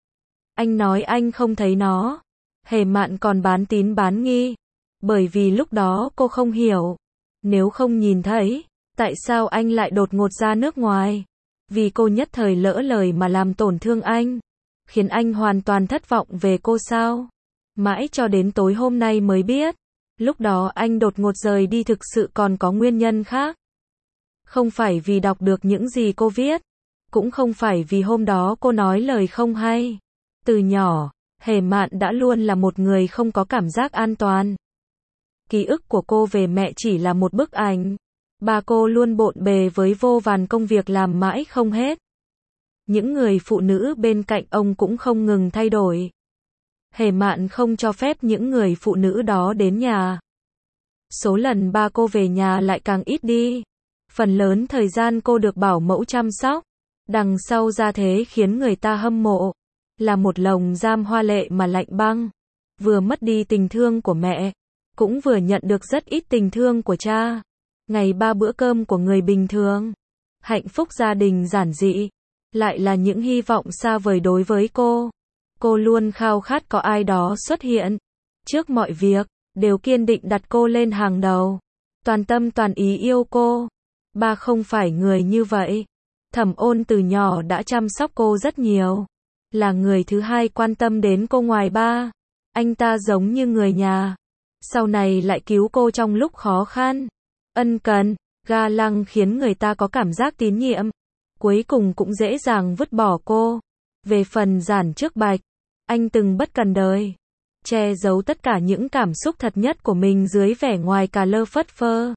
Anh nói anh không thấy nó. Hề Mạn còn bán tín bán nghi. Bởi vì lúc đó cô không hiểu. Nếu không nhìn thấy, tại sao anh lại đột ngột ra nước ngoài? Vì cô nhất thời lỡ lời mà làm tổn thương anh. Khiến anh hoàn toàn thất vọng về cô sao? Mãi cho đến tối hôm nay mới biết. Lúc đó anh đột ngột rời đi thực sự còn có nguyên nhân khác. Không phải vì đọc được những gì cô viết. Cũng không phải vì hôm đó cô nói lời không hay. Từ nhỏ, Hề Mạn đã luôn là một người không có cảm giác an toàn. Ký ức của cô về mẹ chỉ là một bức ảnh. Bà cô luôn bộn bề với vô vàn công việc làm mãi không hết. Những người phụ nữ bên cạnh ông cũng không ngừng thay đổi. Hề Mạn không cho phép những người phụ nữ đó đến nhà. Số lần ba cô về nhà lại càng ít đi. Phần lớn thời gian cô được bảo mẫu chăm sóc. Đằng sau ra thế khiến người ta hâm mộ. Là một lồng giam hoa lệ mà lạnh băng. Vừa mất đi tình thương của mẹ. Cũng vừa nhận được rất ít tình thương của cha. Ngày 3 bữa cơm của người bình thường. Hạnh phúc gia đình giản dị. Lại là những hy vọng xa vời đối với cô. Cô luôn khao khát có ai đó xuất hiện. Trước mọi việc, đều kiên định đặt cô lên hàng đầu. Toàn tâm toàn ý yêu cô. Ba không phải người như vậy. Thẩm Ôn từ nhỏ đã chăm sóc cô rất nhiều. là người thứ hai quan tâm đến cô ngoài ba. Anh ta giống như người nhà. Sau này lại cứu cô trong lúc khó khăn. Ân cần, ga lăng khiến người ta có cảm giác tín nhiệm. Cuối cùng cũng dễ dàng vứt bỏ cô. Về phần Giản Trước Bạch, anh từng bất cần đời. Che giấu tất cả những cảm xúc thật nhất của mình dưới vẻ ngoài cà lơ phất phơ.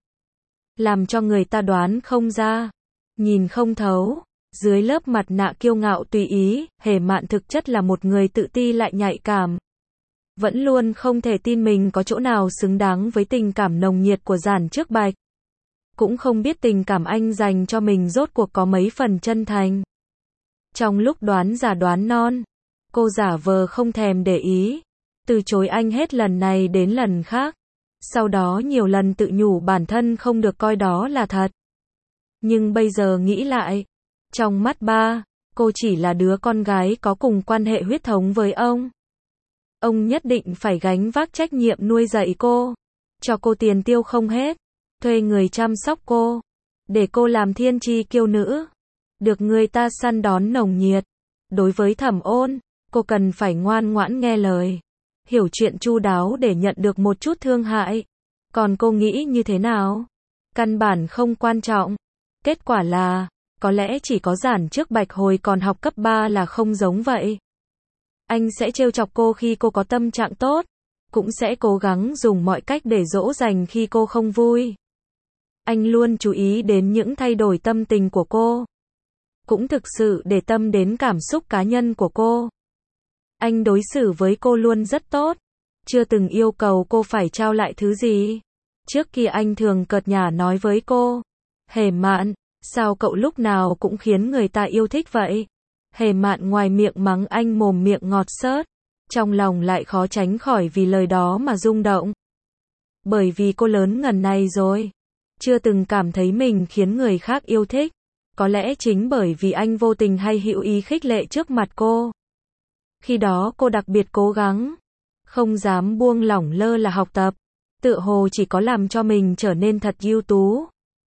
Làm cho người ta đoán không ra. Nhìn không thấu. Dưới lớp mặt nạ kiêu ngạo tùy ý, Hề Mạn thực chất là một người tự ti lại nhạy cảm. Vẫn luôn không thể tin mình có chỗ nào xứng đáng với tình cảm nồng nhiệt của Giản Trước Bạch. Cũng không biết tình cảm anh dành cho mình rốt cuộc có mấy phần chân thành. Trong lúc đoán giả đoán non, cô giả vờ không thèm để ý, từ chối anh hết lần này đến lần khác. Sau đó nhiều lần tự nhủ bản thân không được coi đó là thật. Nhưng bây giờ nghĩ lại, trong mắt ba, cô chỉ là đứa con gái có cùng quan hệ huyết thống với ông. Ông nhất định phải gánh vác trách nhiệm nuôi dạy cô, cho cô tiền tiêu không hết, thuê người chăm sóc cô, để cô làm thiên chi kiêu nữ, được người ta săn đón nồng nhiệt. Đối với Thẩm Ôn, cô cần phải ngoan ngoãn nghe lời, hiểu chuyện chu đáo để nhận được một chút thương hại. Còn cô nghĩ như thế nào? Căn bản không quan trọng. Kết quả là, có lẽ chỉ có Giản Trước Bạch hồi còn học cấp 3 là không giống vậy. Anh sẽ trêu chọc cô khi cô có tâm trạng tốt, cũng sẽ cố gắng dùng mọi cách để dỗ dành khi cô không vui. Anh luôn chú ý đến những thay đổi tâm tình của cô, cũng thực sự để tâm đến cảm xúc cá nhân của cô. Anh đối xử với cô luôn rất tốt, chưa từng yêu cầu cô phải trao lại thứ gì. Trước kia anh thường cợt nhả nói với cô, Hề Mạn, sao cậu lúc nào cũng khiến người ta yêu thích vậy? Hề Mạn ngoài miệng mắng anh mồm miệng ngọt xớt, trong lòng lại khó tránh khỏi vì lời đó mà rung động. Bởi vì cô lớn ngần này rồi, chưa từng cảm thấy mình khiến người khác yêu thích. Có lẽ chính bởi vì anh vô tình hay hữu ý khích lệ trước mặt cô. Khi đó cô đặc biệt cố gắng, không dám buông lỏng lơ là học tập, tựa hồ chỉ có làm cho mình trở nên thật ưu tú,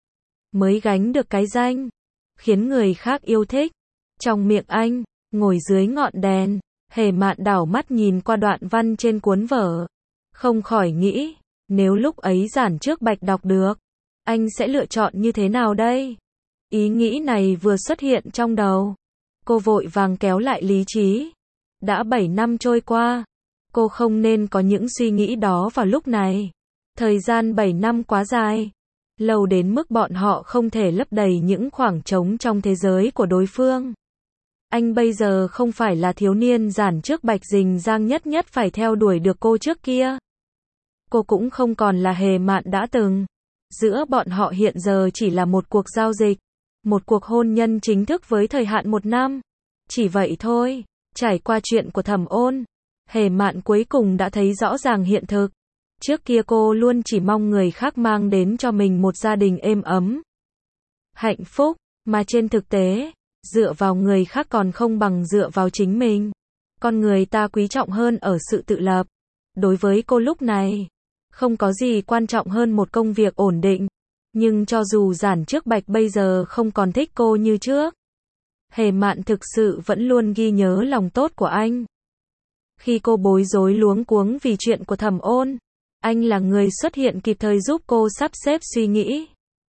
mới gánh được cái danh, khiến người khác yêu thích. Trong miệng anh, ngồi dưới ngọn đèn, Hề Mạn đảo mắt nhìn qua đoạn văn trên cuốn vở. Không khỏi nghĩ, nếu lúc ấy Giản Trước Bạch đọc được, anh sẽ lựa chọn như thế nào đây? Ý nghĩ này vừa xuất hiện trong đầu, cô vội vàng kéo lại lý trí. Đã 7 năm trôi qua, cô không nên có những suy nghĩ đó vào lúc này. Thời gian 7 năm quá dài, lâu đến mức bọn họ không thể lấp đầy những khoảng trống trong thế giới của đối phương. Anh bây giờ không phải là thiếu niên Giản Trước Bạch rình rang nhất nhất phải theo đuổi được cô trước kia. Cô cũng không còn là Hề Mạn đã từng. Giữa bọn họ hiện giờ chỉ là một cuộc giao dịch, một cuộc hôn nhân chính thức với thời hạn 1 năm. Chỉ vậy thôi. Trải qua chuyện của Thẩm Ôn, Hề Mạn cuối cùng đã thấy rõ ràng hiện thực. Trước kia cô luôn chỉ mong người khác mang đến cho mình một gia đình êm ấm, hạnh phúc, mà trên thực tế, dựa vào người khác còn không bằng dựa vào chính mình. Con người ta quý trọng hơn ở sự tự lập. Đối với cô lúc này, không có gì quan trọng hơn một công việc ổn định. Nhưng cho dù Giản Trước Bạch bây giờ không còn thích cô như trước, Hề Mạn thực sự vẫn luôn ghi nhớ lòng tốt của anh. Khi cô bối rối luống cuống vì chuyện của Thẩm Ôn, anh là người xuất hiện kịp thời giúp cô sắp xếp suy nghĩ,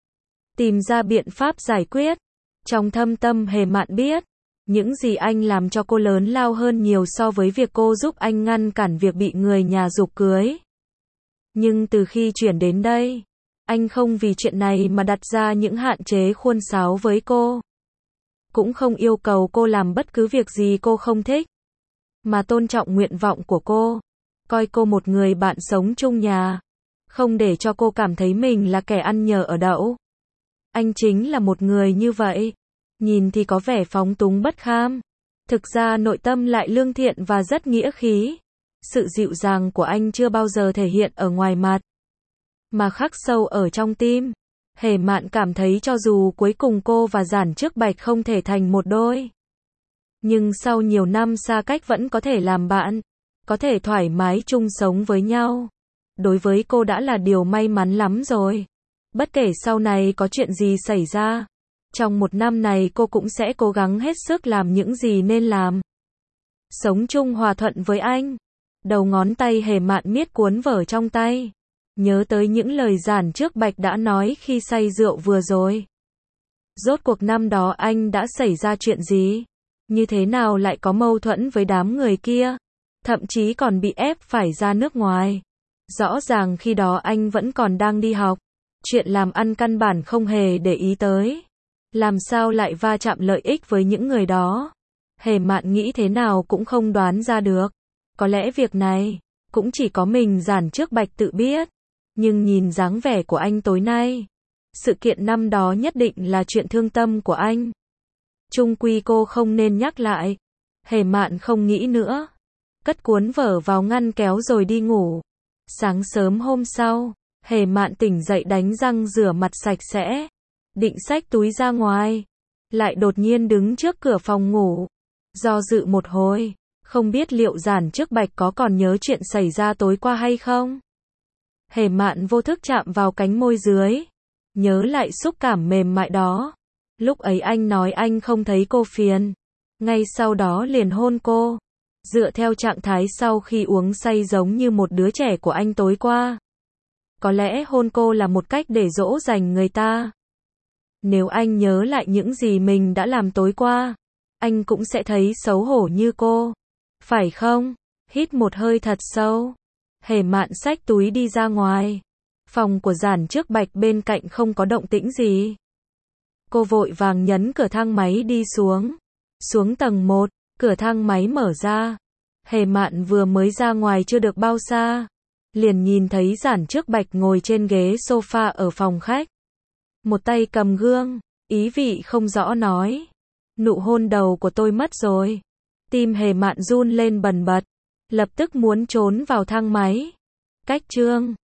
tìm ra biện pháp giải quyết. Trong thâm tâm Hề Mạn biết, những gì anh làm cho cô lớn lao hơn nhiều so với việc cô giúp anh ngăn cản việc bị người nhà giục cưới. Nhưng từ khi chuyển đến đây, anh không vì chuyện này mà đặt ra những hạn chế khuôn sáo với cô. Cũng không yêu cầu cô làm bất cứ việc gì cô không thích, mà tôn trọng nguyện vọng của cô, coi cô một người bạn sống chung nhà, không để cho cô cảm thấy mình là kẻ ăn nhờ ở đậu. Anh chính là một người như vậy, nhìn thì có vẻ phóng túng bất kham, thực ra nội tâm lại lương thiện và rất nghĩa khí. Sự dịu dàng của anh chưa bao giờ thể hiện ở ngoài mặt, mà khắc sâu ở trong tim. Hề Mạn cảm thấy cho dù cuối cùng cô và Giản Trước Bạch không thể thành một đôi, nhưng sau nhiều năm xa cách vẫn có thể làm bạn, có thể thoải mái chung sống với nhau. Đối với cô đã là điều may mắn lắm rồi. Bất kể sau này có chuyện gì xảy ra, trong 1 năm này cô cũng sẽ cố gắng hết sức làm những gì nên làm. sống chung hòa thuận với anh. Đầu ngón tay Hề Mạn miết cuốn vở trong tay, nhớ tới những lời Giản Trước Bạch đã nói khi say rượu vừa rồi. Rốt cuộc năm đó anh đã xảy ra chuyện gì? Như thế nào lại có mâu thuẫn với đám người kia? Thậm chí còn bị ép phải ra nước ngoài. Rõ ràng khi đó anh vẫn còn đang đi học. Chuyện làm ăn căn bản không hề để ý tới. Làm sao lại va chạm lợi ích với những người đó? Hề Mạn nghĩ thế nào cũng không đoán ra được. Có lẽ việc này cũng chỉ có mình Giản Trước Bạch tự biết. Nhưng nhìn dáng vẻ của anh tối nay, sự kiện năm đó nhất định là chuyện thương tâm của anh. Chung quy cô không nên nhắc lại. Hề Mạn không nghĩ nữa, cất cuốn vở vào ngăn kéo rồi đi ngủ. Sáng sớm hôm sau, Hề Mạn tỉnh dậy đánh răng rửa mặt sạch sẽ, định xách túi ra ngoài, lại đột nhiên đứng trước cửa phòng ngủ, do dự một hồi, không biết liệu Giản Trước Bạch có còn nhớ chuyện xảy ra tối qua hay không. Hề Mạn vô thức chạm vào cánh môi dưới, nhớ lại xúc cảm mềm mại đó. Lúc ấy anh nói anh không thấy cô phiền, ngay sau đó liền hôn cô. Dựa theo trạng thái sau khi uống say giống như một đứa trẻ của anh tối qua. Có lẽ hôn cô là một cách để dỗ dành người ta. Nếu anh nhớ lại những gì mình đã làm tối qua, anh cũng sẽ thấy xấu hổ như cô. Phải không? Hít một hơi thật sâu. Hề Mạn xách túi đi ra ngoài. Phòng của Giản Trước Bạch bên cạnh không có động tĩnh gì. Cô vội vàng nhấn cửa thang máy đi xuống. Xuống tầng 1, cửa thang máy mở ra. Hề Mạn vừa mới ra ngoài chưa được bao xa, liền nhìn thấy Giản Trước Bạch ngồi trên ghế sofa ở phòng khách. Một tay cầm gương, ý vị không rõ nói. Nụ hôn đầu của tôi mất rồi. Tim Hề Mạn run lên bần bật, lập tức muốn trốn vào thang máy. Cách chương